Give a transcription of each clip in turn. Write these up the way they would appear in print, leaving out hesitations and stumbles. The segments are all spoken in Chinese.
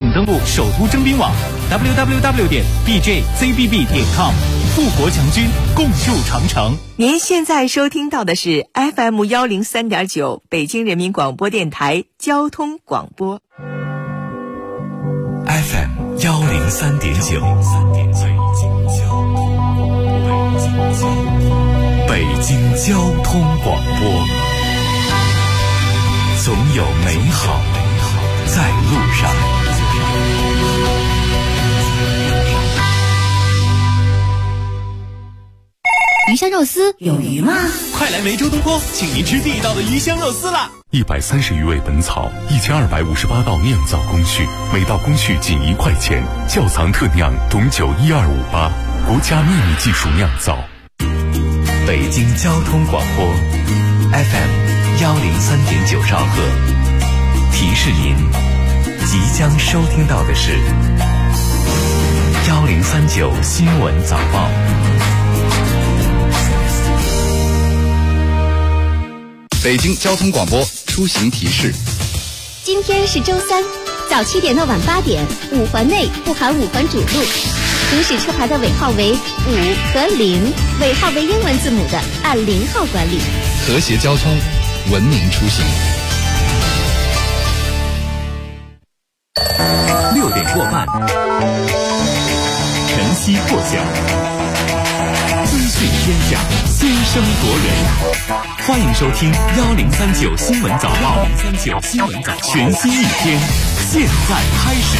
登录首都征兵网 www.bjzbb.com， 富国强军，共筑长城。 您现在收听到的是 FM 103.9北京人民广播电台交通广播。 FM 103.9，北京交通广播，总有美好在路上。 鱼香肉丝有鱼吗？ 快来梅州东坡，请您吃地道的鱼香肉丝啦 ！130余味本草，1258道酿造工序，每道工序仅1块钱。窖藏特酿董酒12588，国家秘密技术酿造。北京交通广播 FM 103.9兆赫，提示您即将收听到的是1039新闻早报。 北京交通广播出行提示： 今天是周三，早7点到晚8点，5环内不含5环主路，行驶车牌的尾号为5和0，尾号为英文字母的按0号管理。 和谐交通，文明出行。 6点过半，晨曦破晓，资讯天下，先声夺人。欢迎收听1039新闻早报，1039新闻早报，全新一天，现在开始。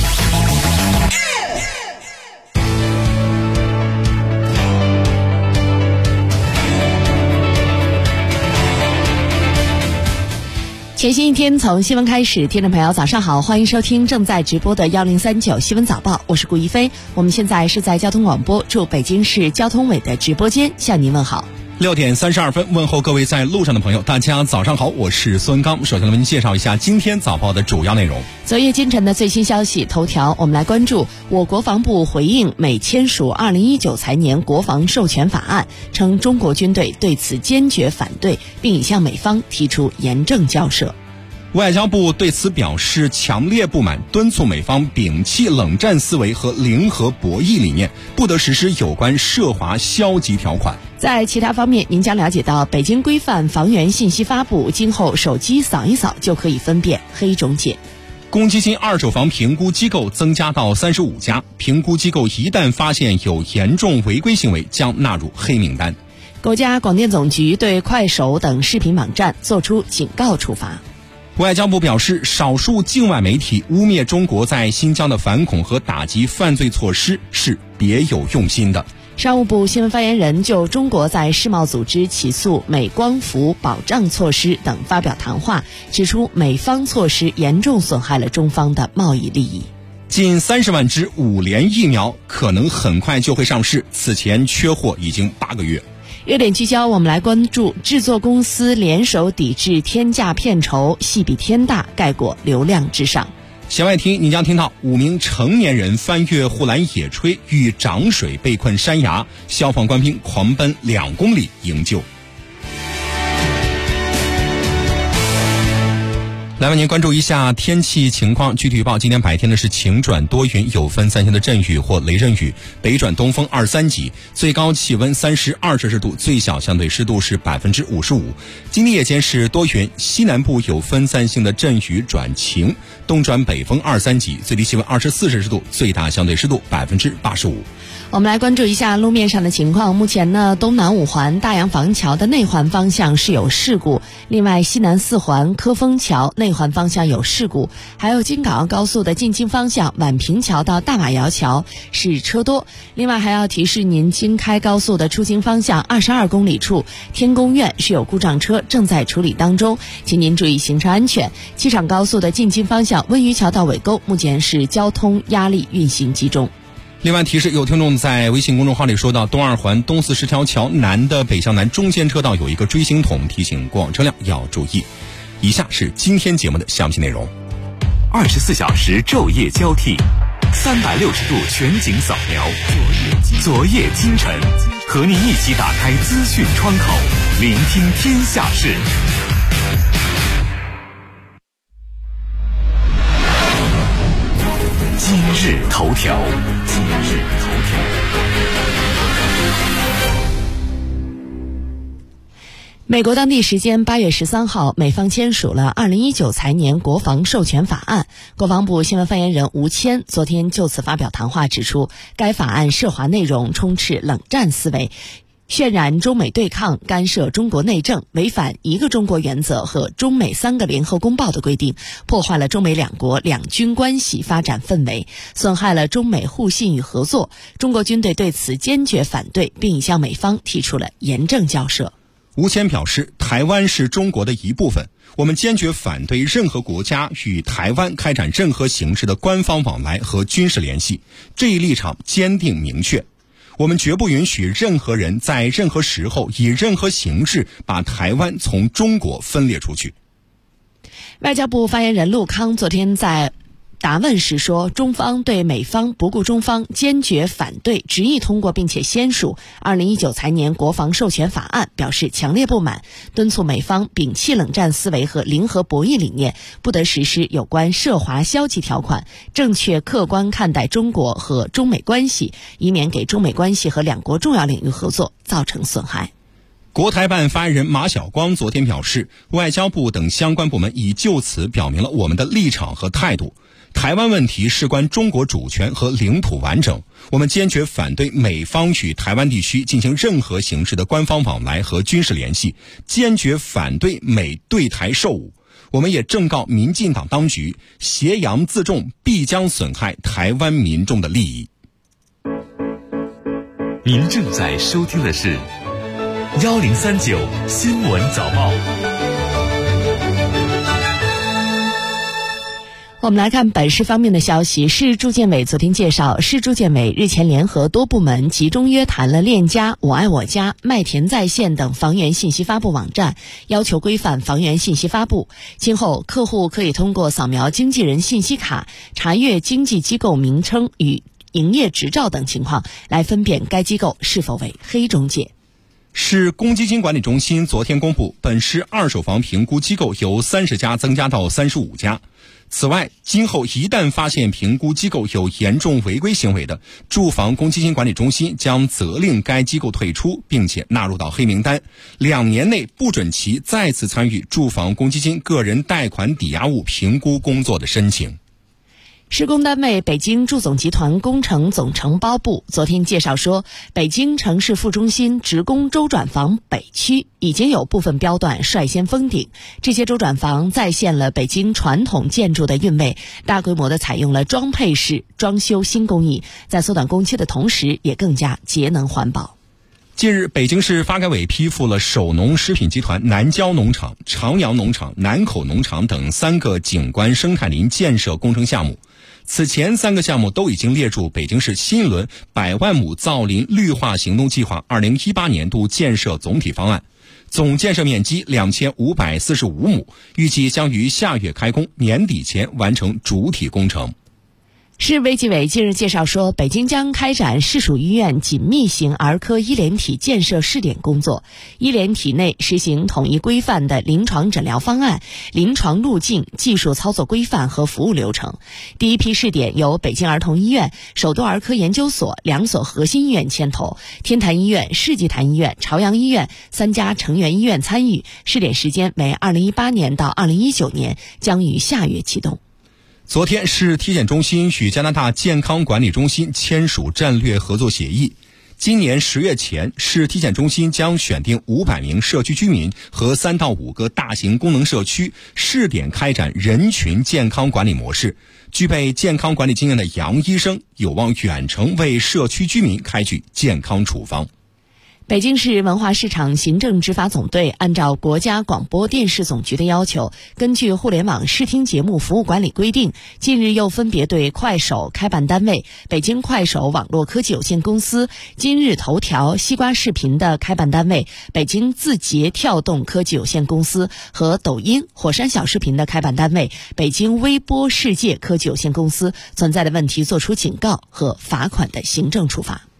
全新一天从新闻开始，听众朋友早上好，欢迎收听正在直播的1039新闻早报，我是顾一飞。我们现在是在交通广播驻北京市交通委的直播间向您问好。 6点32分，问候各位在路上的朋友，大家早上好，我是孙刚。首先为您介绍一下今天早报的主要内容。 昨夜今晨的最新消息头条，我们来关注我国防部回应美签署2019财年国防授权法案，称中国军队对此坚决反对，并已向美方提出严正交涉。 外交部对此表示强烈不满，敦促美方摒弃冷战思维和零和博弈理念，不得实施有关涉华消极条款。 在其他方面，您将了解到北京规范房源信息发布，今后手机扫一扫就可以分辨黑中介。 公积金二手房评估机构增加到35家，评估机构一旦发现有严重违规行为，将纳入黑名单。 国家广电总局对快手等视频网站作出警告处罚。 外交部表示，少数境外媒体污蔑中国在新疆的反恐和打击犯罪措施是别有用心的。 商务部新闻发言人就中国在世贸组织起诉美光伏保障措施等发表谈话，指出美方措施严重损害了中方的贸易利益。 近30万支5联疫苗可能很快就会上市，此前缺货已经8个月。 热点聚焦，我们来关注制作公司联手抵制天价片酬，戏比天大，盖过流量至上。 弦外听，你将听到5名成年人翻越护栏野炊，遇涨水被困山崖，消防官兵狂奔2公里营救。来为您关注一下天气情况。具体预报，今天白天呢是晴转多云，有分散性的阵雨或雷阵雨，北转东风2、3级，最高气温32摄氏度，最小相对湿度是55%。今天夜间是多云，西南部有分散性的阵雨转晴，东转北风2、3级，最低气温24摄氏度，最大相对湿度85%。 我们来关注一下路面上的情况。目前呢，东南5环大洋房桥的内环方向是有事故，另外西南4环科丰桥内环方向有事故，还有京港澳高速的进京方向宛平桥到大马窑桥是车多。另外还要提示您，京开高速的出京方向22公里处天宫苑是有故障车正在处理当中，请您注意行车安全。机场高速的进京方向温榆桥到尾沟目前是交通压力运行集中。 另外提示，有听众在微信公众号里说到，东2环东410条桥南的北向南中间车道有一个锥形筒，提醒过往车辆要注意。以下是今天节目的详细内容。 24小时昼夜交替，360度全景扫描，昨夜今晨，和您一起打开资讯窗口，聆听天下事。 今日头条。 美国当地时间8月13号，美方签署了2019财年国防授权法案。国防部新闻发言人吴谦昨天就此发表谈话，指出该法案涉华内容充斥冷战思维，渲染中美对抗，干涉中国内政，违反一个中国原则和中美3个联合公报的规定，破坏了中美两国两军关系发展氛围，损害了中美互信与合作。中国军队对此坚决反对，并已向美方提出了严正交涉。 吴谦表示，台湾是中国的一部分，我们坚决反对任何国家与台湾开展任何形式的官方往来和军事联系，这一立场坚定明确。我们绝不允许任何人在任何时候以任何形式把台湾从中国分裂出去。 外交部发言人陆康昨天在答问时说，中方对美方不顾中方坚决反对执意通过并且签署2019财年国防授权法案表示强烈不满，敦促美方摒弃冷战思维和零和博弈理念，不得实施有关涉华消极条款，正确客观看待中国和中美关系，以免给中美关系和两国重要领域合作造成损害。 国台办发言人马晓光昨天表示，外交部等相关部门已就此表明了我们的立场和态度。台湾问题事关中国主权和领土完整，我们坚决反对美方与台湾地区进行任何形式的官方往来和军事联系，坚决反对美对台售武。我们也正告民进党当局，挟洋自重必将损害台湾民众的利益。 您正在收听的是1039新闻早报。 我们来看本市方面的消息。市住建委昨天介绍，市住建委日前联合多部门集中约谈了链家、我爱我家、麦田在线等房源信息发布网站，要求规范房源信息发布。今后客户可以通过扫描经纪人信息卡，查阅经纪机构名称与营业执照等情况，来分辨该机构是否为黑中介。 市公积金管理中心昨天公布，本市二手房评估机构由30家增加到35家。此外，今后一旦发现评估机构有严重违规行为的，住房公积金管理中心将责令该机构退出，并且纳入到黑名单，2年内不准其再次参与住房公积金个人贷款抵押物评估工作的申请。 施工单位北京住总集团工程总承包部昨天介绍说，北京城市副中心职工周转房北区已经有部分标段率先封顶，这些周转房再现了北京传统建筑的韵味，大规模的采用了装配式装修新工艺，在缩短工期的同时也更加节能环保。 近日，北京市发改委批复了首农食品集团南郊农场、长阳农场、南口农场等3个景观生态林建设工程项目。此前3个项目都已经列入北京市新一轮100万亩造林绿化行动计划2018年度建设总体方案，总建设面积2545亩，预计将于下月开工，年底前完成主体工程。 市卫计委近日介绍说，北京将开展市属医院紧密型儿科医联体建设试点工作，医联体内实行统一规范的临床诊疗方案、临床路径、技术操作规范和服务流程。第一批试点由北京儿童医院、首都儿科研究所2所核心医院牵头，天坛医院、世纪坛医院、朝阳医院3家成员医院参与，试点时间为2018年到2019年，将于下月启动。 昨天，市体检中心与加拿大健康管理中心签署战略合作协议。今年10月前，市体检中心将选定500名社区居民和3到5个大型功能社区，试点开展人群健康管理模式。具备健康管理经验的杨医生有望远程为社区居民开具健康处方。 北京市文化市场行政执法总队按照国家广播电视总局的要求，根据互联网视听节目服务管理规定，近日又分别对快手开办单位、北京快手网络科技有限公司、今日头条、西瓜视频的开办单位、北京字节跳动科技有限公司和抖音、火山小视频的开办单位、北京微播世界科技有限公司存在的问题作出警告和罚款的行政处罚。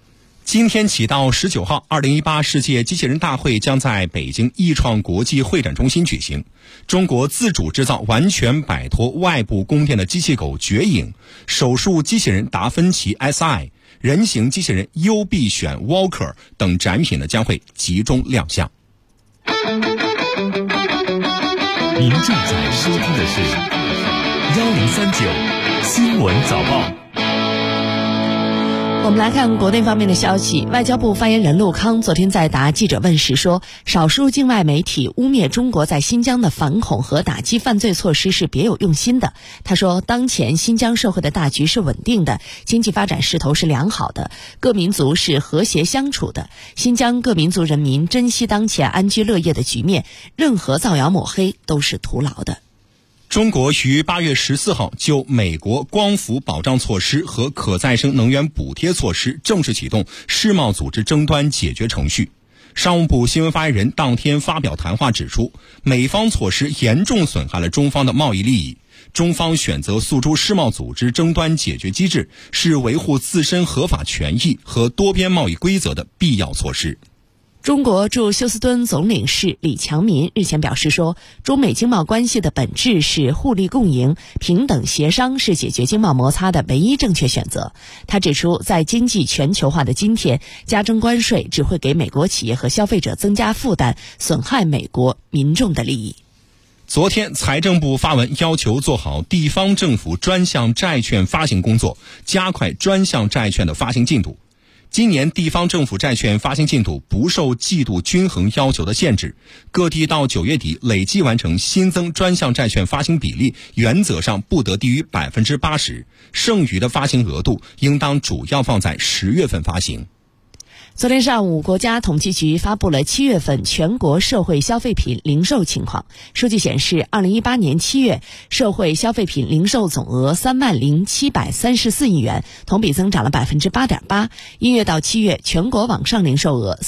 今天起到19号，2018世界机器人大会将在北京易创国际会展中心举行。中国自主制造完全摆脱外部供电的机器狗绝影、手术机器人达芬奇 SI、人形机器人优必选 Walker 等展品呢将会集中亮相。 您正在收听的是1039新闻早报。 我们来看国内方面的消息。外交部发言人陆康昨天在答记者问时说，少数境外媒体污蔑中国在新疆的反恐和打击犯罪措施是别有用心的。他说，当前新疆社会的大局是稳定的，经济发展势头是良好的，各民族是和谐相处的，新疆各民族人民珍惜当前安居乐业的局面，任何造谣抹黑都是徒劳的。 中国于8月14号就美国光伏保障措施和可再生能源补贴措施正式启动世贸组织争端解决程序。商务部新闻发言人当天发表谈话指出，美方措施严重损害了中方的贸易利益，中方选择诉诸世贸组织争端解决机制，是维护自身合法权益和多边贸易规则的必要措施。 中国驻休斯敦总领事李强民日前表示说，中美经贸关系的本质是互利共赢，平等协商是解决经贸摩擦的唯一正确选择。他指出，在经济全球化的今天，加征关税只会给美国企业和消费者增加负担，损害美国民众的利益。 昨天，财政部发文要求做好地方政府专项债券发行工作，加快专项债券的发行进度。今年地方政府债券发行进度不受季度均衡要求的限制，各地到9月底累计完成新增专项债券发行比例原则上不得低于 80%， 剩余的发行额度应当主要放在10月份发行。 昨天上午，国家统计局发布了7月份全国社会消费品零售情况。数据显示，2018年7月社会消费品零售总额30734亿元，同比增长了 8.8%。1月到7月，全国网上零售额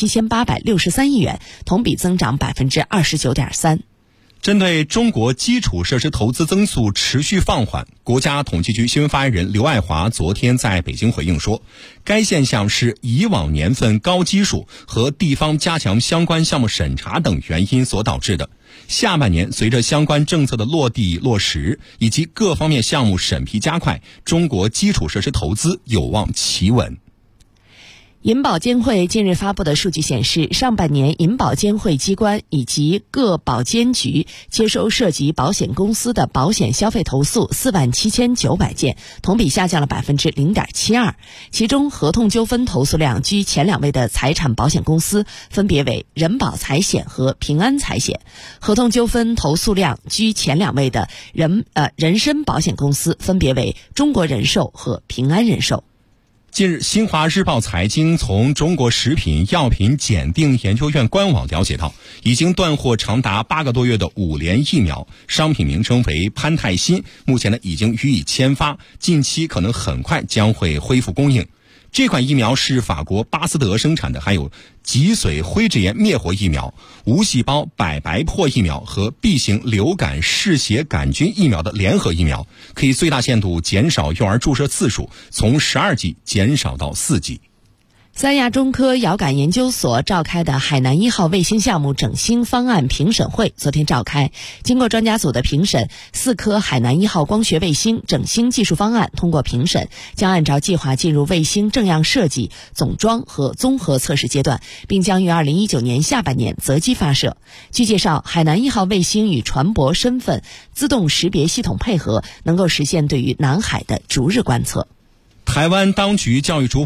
47863亿元，同比增长 29.3%。 针对中国基础设施投资增速持续放缓，国家统计局新闻发言人刘爱华昨天在北京回应说，该现象是以往年份高基数和地方加强相关项目审查等原因所导致的。下半年随着相关政策的落地落实以及各方面项目审批加快，中国基础设施投资有望企稳。 银保监会近日发布的数据显示，上半年银保监会机关以及各保监局接收涉及保险公司的保险消费投诉47900件，同比下降了 0.72%。其中合同纠纷投诉量居前2位的财产保险公司分别为人保财险和平安财险，合同纠纷投诉量居前2位的人身保险公司分别为中国人寿和平安人寿。 近日，新华日报财经从中国食品药品检定研究院官网了解到，已经断货长达8个多月的5联疫苗，商品名称为潘泰新，目前已经予以签发，近期可能很快将会恢复供应。这款疫苗是法国巴斯德生产的，含有脊髓灰质炎灭活疫苗、无细胞百白破疫苗和 B 型流感嗜血杆菌疫苗的联合疫苗，可以最大限度减少幼儿注射次数，从12剂减少到4剂。 三亚中科遥感研究所召开的海南1号卫星项目整新方案评审会昨天召开，经过专家组的评审，4颗海南1号光学卫星整新技术方案通过评审，将按照计划进入卫星正样设计、总装和综合测试阶段，并将于2019年下半年择机发射。据介绍，海南1号卫星与船舶身份自动识别系统配合，能够实现对于南海的逐日观测。 台湾当局教育主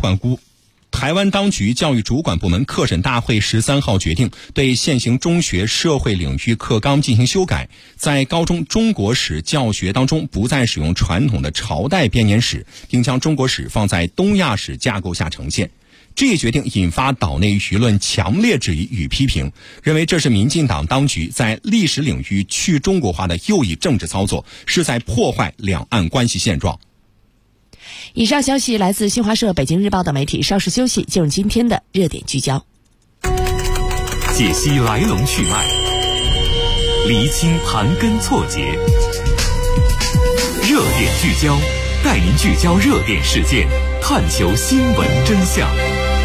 管部门课审大会13号决定，对现行中学社会领域课纲进行修改，在高中中国史教学当中不再使用传统的朝代编年史，并将中国史放在东亚史架构下呈现。这一决定引发岛内舆论强烈质疑与批评，认为这是民进党当局在历史领域去中国化的右翼政治操作，是在破坏两岸关系现状。 以上消息来自新华社、北京日报的媒体。稍事休息，进入今天的热点聚焦， 解析来龙去脉，厘清盘根错节。热点聚焦，带您聚焦热点事件，探求新闻真相。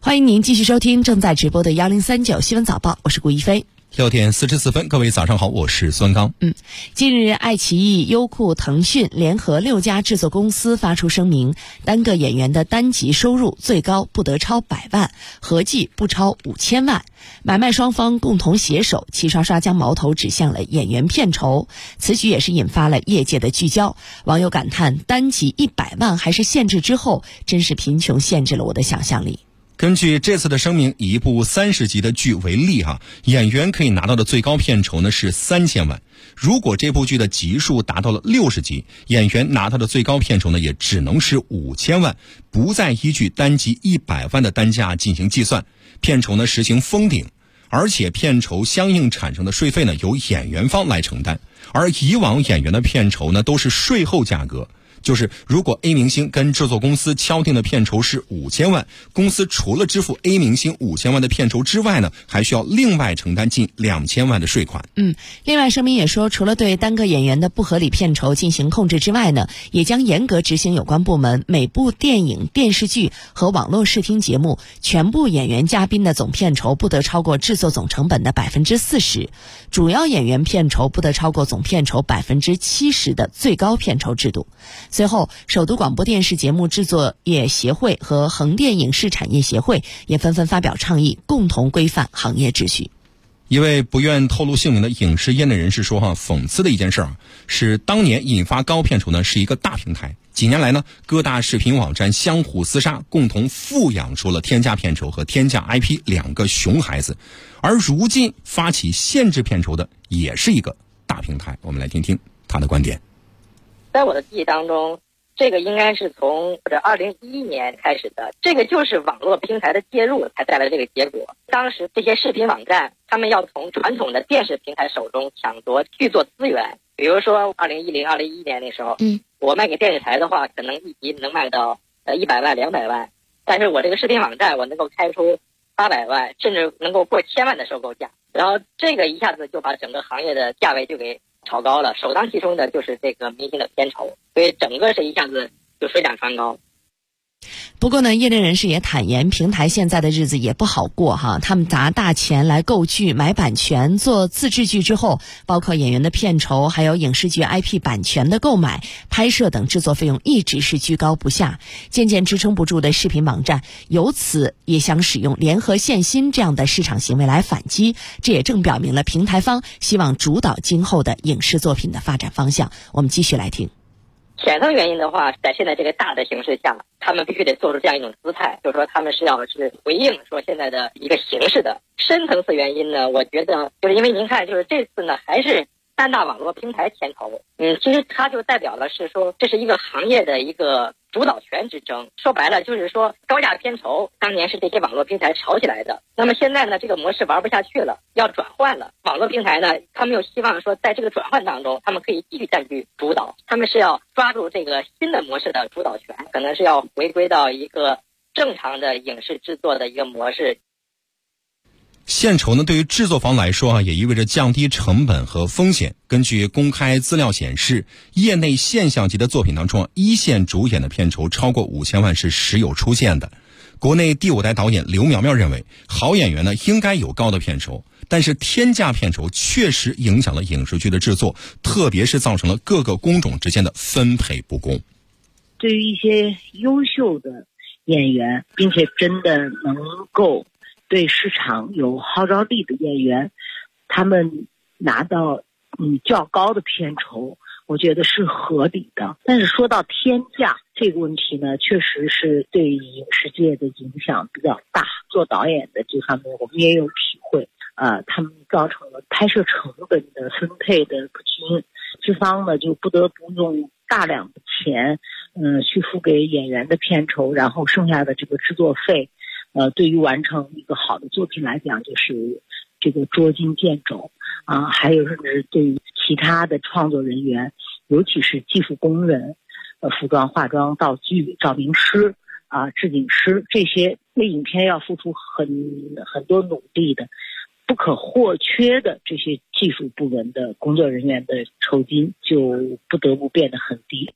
欢迎您继续收听正在直播的1039新闻早报，我是顾一飞。 6点44分，各位早上好，我是孙刚。 近日，爱奇艺、优酷、腾讯联合6家制作公司发出声明，单个演员的单集收入最高不得超100万，合计不超5000万。买卖双方共同携手，齐刷刷将矛头指向了演员片酬。此举也是引发了业界的聚焦。网友感叹，单集100万还是限制之后，真是贫穷限制了我的想象力。 根据这次的声明，以一部30集的剧为例演员可以拿到的最高片酬呢是3000万。如果这部剧的集数达到了60集，演员拿到的最高片酬呢也只能是5000万，不再依据单集100万的单价进行计算，片酬呢实行封顶，而且片酬相应产生的税费呢由演员方来承担。而以往演员的片酬呢都是税后价格。就是如果 A 明星跟制作公司敲定的片酬是5000万，公司除了支付 A 明星5000万的片酬之外呢，还需要另外承担近2000万的税款。 另外声明也说，除了对单个演员的不合理片酬进行控制之外呢，也将严格执行有关部门每部电影、电视剧和网络视听节目全部演员嘉宾的总片酬不得超过制作总成本的40%，主要演员片酬不得超过总片酬70%的最高片酬制度。随后，首都广播电视节目制作业协会和横店影视产业协会也纷纷发表倡议，共同规范行业秩序。 一位不愿透露姓名的影视业内人士说讽刺的一件事是当年引发高片酬呢是一个大平台，几年来呢各大视频网站相互厮杀，共同富养出了天价片酬和天价 IP 两个熊孩子，而如今发起限制片酬的也是一个大平台。我们来听听他的观点。 在我的记忆当中，这个应该是从2011年开始的，这个就是网络平台的介入才带来这个结果。当时这些视频网站，他们要从传统的电视平台手中抢夺剧作资源。比如说2010、2011年那时候，我卖给电视台的话，可能一集能卖到100万、200万，但是我这个视频网站，我能够开出800万，甚至能够过1000万的收购价。然后这个一下子就把整个行业的价位就给炒高了，首当其冲的就是这个明星的片酬，所以整个是一下子就水涨船高。 不过呢，业内人士也坦言，平台现在的日子也不好过他们砸大钱来购剧、买版权、做自制剧之后，包括演员的片酬，还有影视剧 IP 版权的购买、拍摄等制作费用一直是居高不下，渐渐支撑不住的视频网站，由此也想使用联合限薪这样的市场行为来反击，这也正表明了平台方希望主导今后的影视作品的发展方向。我们继续来听。 浅层原因的话，在现在这个大的形势下，他们必须得做出这样一种姿态，就是说他们是要回应说现在的一个形势的。深层次原因呢，我觉得就是因为您看，就是这次呢还是3大网络平台牵头，其实它就代表了是说这是一个行业的一个主导权之争。说白了就是说高价片酬当年是这些网络平台炒起来的，那么现在呢这个模式玩不下去了，要转换了。网络平台呢，他们又希望说在这个转换当中，他们可以继续占据主导，他们是要抓住这个新的模式的主导权，可能是要回归到一个正常的影视制作的一个模式。 限酬呢，对于制作方来说也意味着降低成本和风险。根据公开资料显示，业内现象级的作品当中一线主演的片酬超过5000万是时有出现的。国内第5代导演刘苗苗认为，好演员呢应该有高的片酬，但是天价片酬确实影响了影视剧的制作，特别是造成了各个工种之间的分配不公。 对于一些优秀的演员，并且真的能够对市场有号召力的演员，他们拿到较高的片酬，我觉得是合理的。但是说到天价这个问题呢，确实是对影视界的影响比较大。做导演的这方面我们也有体会，他们造成了拍摄成本的分配的不均，资方呢就不得不用大量的钱去付给演员的片酬，然后剩下的这个制作费对于完成一个好的作品来讲，就是这个捉襟见肘还有甚至对于其他的创作人员，尤其是技术工人、服装、化妆、道具、照明师制景师，这些为影片要付出很多努力的、不可或缺的这些技术部门的工作人员的酬金，就不得不变得很低。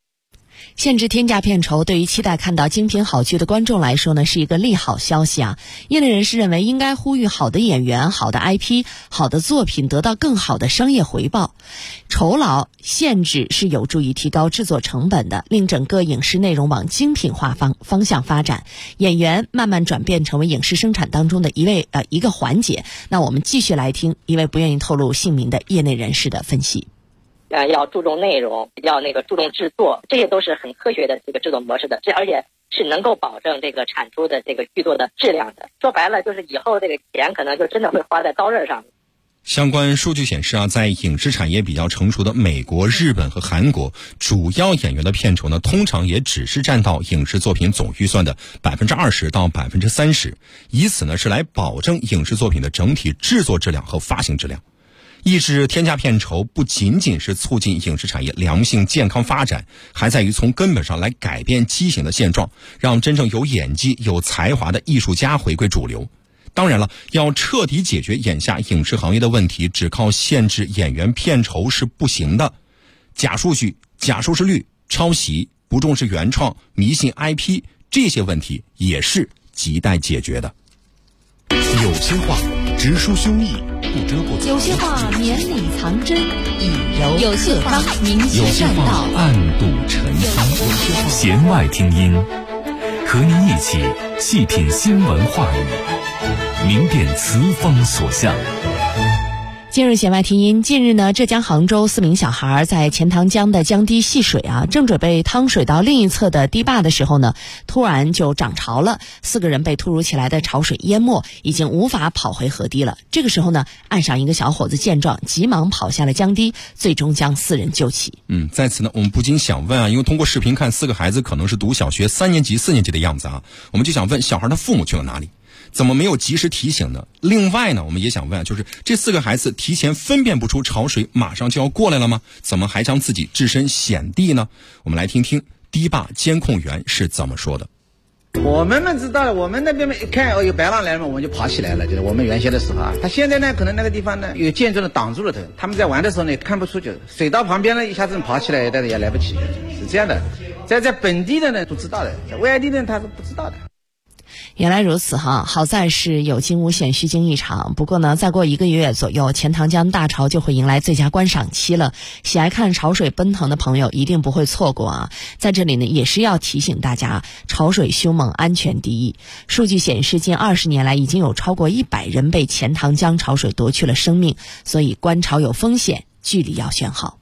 限制天价片酬对于期待看到精品好剧的观众来说呢，是一个利好消息啊。业内人士认为，应该呼吁好的演员、好的 IP、好的作品得到更好的商业回报。酬劳限制是有助于提高制作成本的，令整个影视内容往精品化方向发展，演员慢慢转变成为影视生产当中的一个环节。那我们继续来听一位不愿意透露姓名的业内人士的分析。 要注重内容，要注重制作，这些都是很科学的这个制作模式的，而且是能够保证这个产出的这个剧作的质量的。说白了，就是以后这个钱可能就真的会花在刀刃上。 相关数据显示啊，在影视产业比较成熟的美国、日本和韩国，主要演员的片酬呢，通常也只是占到影视作品总预算的20%到30%，以此呢是来保证影视作品的整体制作质量和发行质量。抑制天价片酬不仅仅是促进影视产业良性健康发展，还在于从根本上来改变畸形的现状，让真正有演技、有才华的艺术家回归主流。当然了，要彻底解决眼下影视行业的问题，只靠限制演员片酬是不行的。假数据、假收视率、抄袭、不重视原创、迷信 IP， 这些问题也是亟待解决的。 有些话直抒胸臆，不遮不有些话绵里藏针，以柔有些话明有些确话暗度陈仓， 弦外听音，和你一起细品新闻话语，明辨词风所向。 今日弦外听音，近日呢，浙江杭州4名小孩在钱塘江的江堤戏水啊，正准备趟水到另一侧的堤坝的时候呢，突然就涨潮了，4个人被突如其来的潮水淹没，已经无法跑回河堤了。这个时候呢，岸上一个小伙子见状，急忙跑下了江堤，最终将4人救起。 在此呢，我们不禁想问啊，因为通过视频看4个孩子可能是读小学3年级、4年级的样子啊，我们就想问小孩的父母去了哪里？怎么没有及时提醒呢？另外呢，我们也想问，就是这4个孩子提前分辨不出潮水马上就要过来了吗？怎么还将自己置身险地呢？我们来听听堤坝监控员是怎么说的。 我们知道了，我们那边一看有白浪来了，我们就跑起来了。就是我们原先的时候啊，他现在呢，可能那个地方呢有建筑的挡住了他们在玩的时候呢看不出，就水到旁边呢一下子跑起来，但是也来不及，是这样的。在本地的呢都知道的，在外地的他是不知道的。 原来如此哈，好在是有惊无险，虚惊一场。不过呢，再过1个月左右，钱塘江大潮就会迎来最佳观赏期了。喜爱看潮水奔腾的朋友一定不会错过啊！在这里呢，也是要提醒大家，潮水凶猛，安全第一。数据显示，近20年来已经有超过100人被钱塘江潮水夺去了生命，所以观潮有风险，距离要选好。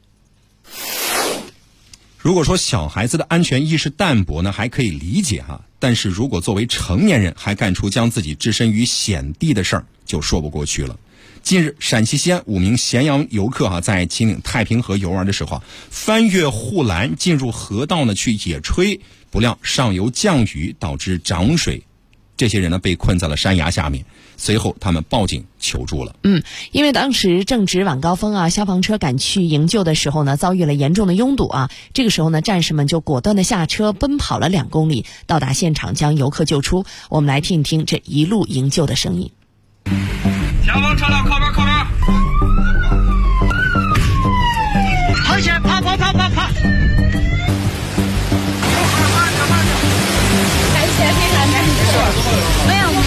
如果说小孩子的安全意识淡薄呢，还可以理解哈，但是如果作为成年人还干出将自己置身于险地的事儿，就说不过去了。近日，陕西西安5名咸阳游客在秦岭太平河游玩的时候翻越护栏进入河道呢去野炊，不料上游降雨导致涨水，这些人呢被困在了山崖下面。随后他们报警求助了。 因为当时正值晚高峰啊，消防车赶去营救的时候呢，遭遇了严重的拥堵啊。这个时候呢，战士们就果断的下车，奔跑了2公里，到达现场将游客救出。我们来听一听这一路营救的声音。 前方车辆靠边靠边，跑起来，跑！ 感谢，非常感谢，没有。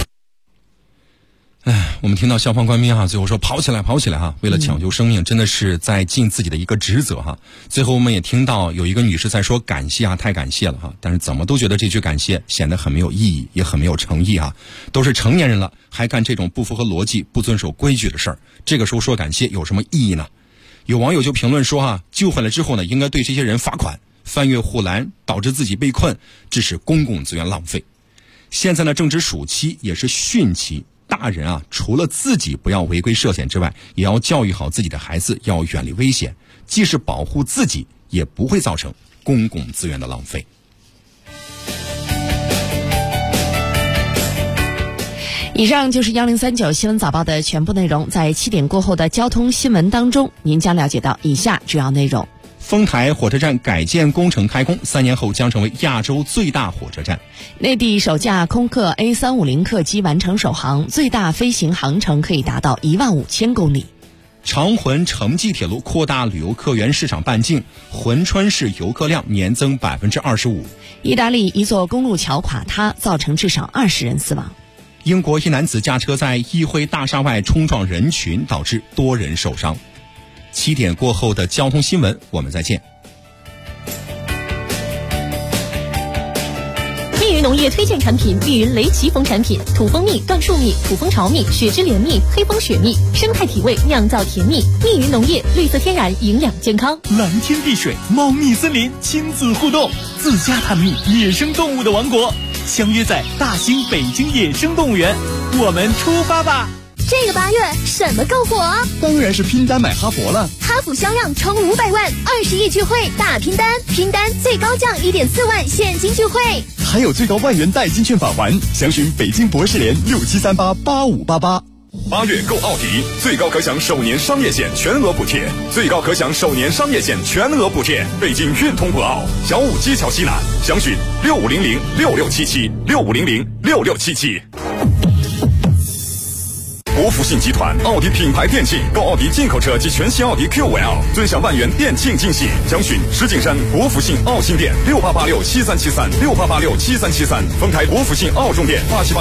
我们听到消防官兵最后说跑起来哈，为了抢救生命，真的是在尽自己的一个职责哈。最后我们也听到有一个女士在说感谢啊，太感谢了哈，但是怎么都觉得这句感谢显得很没有意义，也很没有诚意哈。都是成年人了，还干这种不符合逻辑、不遵守规矩的事儿，这个时候说感谢有什么意义呢？有网友就评论说救回来之后呢，应该对这些人罚款，翻越护栏导致自己被困，致使公共资源浪费。现在呢正值暑期，也是汛期。大人除了自己不要违规涉险之外，也要教育好自己的孩子，要远离危险，既是保护自己，也不会造成公共资源的浪费。 以上就是1039新闻早报的全部内容，在7点过后的交通新闻当中，您将了解到以下主要内容。 丰台火车站改建工程开工，3年后将成为亚洲最大火车站。 内地首架空客 A350 客机完成首航，最大飞行航程可以达到15000公里。 长浑城际铁路扩大旅游客源市场半径，珲春市游客量年增25%。 意大利一座公路桥垮塌，造成至少20人死亡。 英国一男子驾车在议会大厦外冲撞人群，导致多人受伤。7点过后的交通新闻，我们再见。 密云农业推荐产品：密云雷奇蜂产品，土蜂蜜、椴树蜜、土蜂巢蜜、雪之莲蜜、黑蜂雪蜜，生态体味，酿造甜蜜。密云农业，绿色天然，营养健康。 蓝天碧水，猫蜜森林，亲子互动，自家探秘野生动物的王国，相约在大兴北京野生动物园，我们出发吧！ 这个8月什么够火？ 当然是拼单买哈佛了。 哈弗销量冲500万，20亿聚会大拼单，拼单最高降1.4万现金聚会， 还有最高1万元代金券返还。详询北京博士联67388588。 8月购奥迪，最高可享首年商业险全额补贴，最高可享首年商业险全额补贴。北京运通博奥，小武基桥西南，详询65006677，65006677。国福信集团奥迪品牌电庆，购奥迪进口车及全新奥迪 Q5L， 尊享1万元电庆惊喜。详询石景山国福信奥新店68867373，68867373，丰台国福信奥中店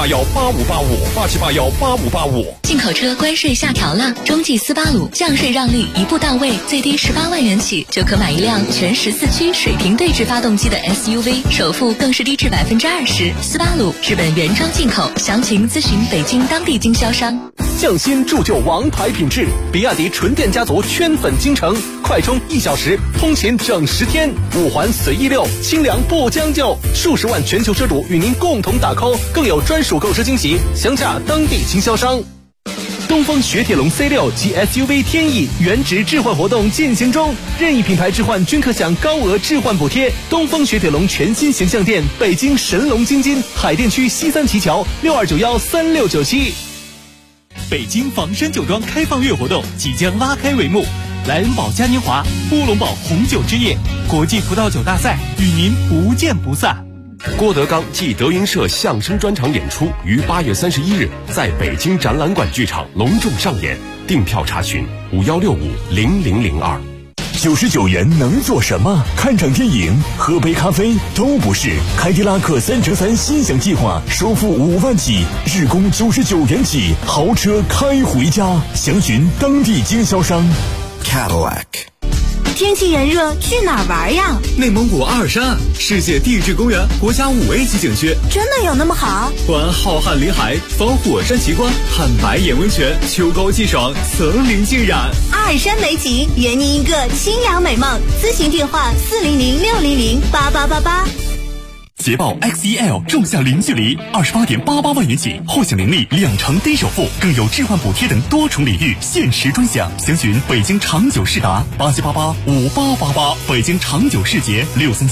87818585，87818585。 进口车关税下调了，中际斯巴鲁降税让利一步到位，最低18万元起就可买一辆全14驱水平对置发动机的 SUV， 首付更是低至20%。斯巴鲁日本原装进口，详情咨询北京当地经销商。 匠心铸就王牌品质，比亚迪纯电家族圈粉京城，快充1小时，通勤整10天，5环随意溜，清凉不将就，数十万全球车主与您共同打 call， 更有专属购车惊喜，详洽当地经销商。东风雪铁龙 C6 及 SUV 天翼原值置换活动进行中，任意品牌置换均可享高额置换补贴。东风雪铁龙全新形象店，北京神龙京津海淀区西三旗桥62913697。北京房山酒庄开放月活动即将拉开帷幕，莱恩堡嘉年华、乌龙堡红酒之夜、国际葡萄酒大赛与您不见不散。 郭德纲暨德云社相声专场演出于8月31日在北京展览馆剧场隆重上演，订票查询51650002。 99元能做什么？看场电影、喝杯咖啡都不是。凯迪拉克3乘3心想计划，首付5万起，日供99元起，豪车开回家。详询当地经销商。 Cadillac。 天气炎热，去哪儿玩呀？ 内蒙古阿尔山，世界地质公园国家5A 级景区， 真的有那么好？ 环浩瀚林海，访火山奇观，看白眼温泉，秋高气爽，层林尽染。 阿尔山美景，圆您一个清凉美梦。咨询电话40060008888。 捷豹 XEL 纵向零距离28.88万元起，后享零利2成低首付，更有置换补贴等多重礼遇，限时专享。详询北京长久世达87885888，北京长久世捷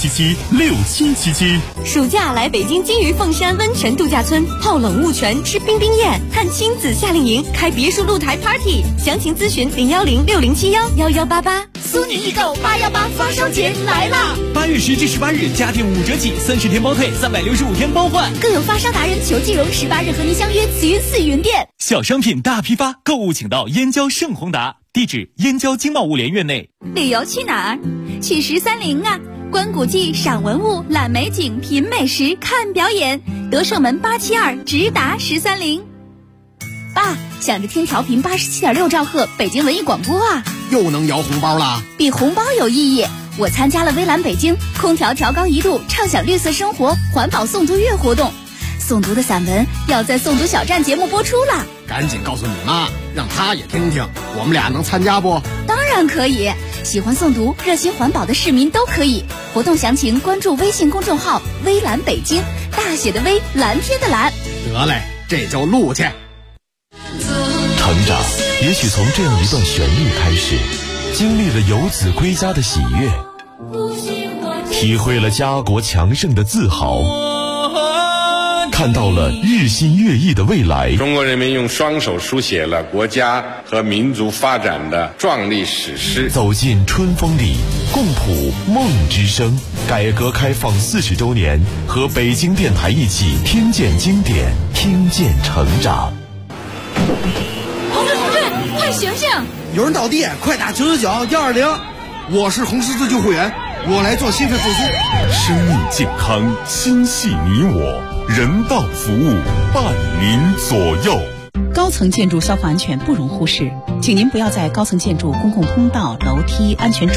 63776777。 暑假来北京金鱼凤山温泉度假村，泡冷雾泉，吃冰冰宴，看亲子夏令营，开别墅露台 party。详情咨询01060711188。 苏宁易购818发烧节来啦 ！8月10至18日，家电5折起，30天包退，365天包换， 更有发烧达人裘继荣18日和您相约慈云寺云店。 小商品大批发，购物请到燕郊盛宏达，地址燕郊经贸物联院内。 旅游去哪儿？去1030啊！观古迹、赏文物、览美景、品美食、看表演。德胜门872直达1030。爸，想着听调频87.6兆赫北京文艺广播啊！ 又能摇红包了？ 比红包有意义。我参加了微蓝北京空调调高1度，畅享绿色生活环保诵读月活动。诵读的散文要在诵读小站节目播出了， 赶紧告诉你妈，让她也听听。我们俩能参加不？ 当然可以，喜欢诵读、热心环保的市民都可以。活动详情关注微信公众号“微蓝北京”，大写的微，蓝天的蓝。 得嘞，这就录去。 成长也许从这样一段旋律开始，经历了游子归家的喜悦，体会了家国强盛的自豪，看到了日新月异的未来。 中国人民用双手书写了国家和民族发展的壮丽史诗。 走进春风里，共谱梦之声。改革开放40周年，和北京电台一起听见经典，听见成长。 同志，快醒醒！ 有人倒地，快打99-120。 我是红十字救护员，我来做心肺复苏。 生命健康，心系你我，人道服务伴您左右。 高层建筑消防安全不容忽视，请您不要在高层建筑公共通道、楼梯、安全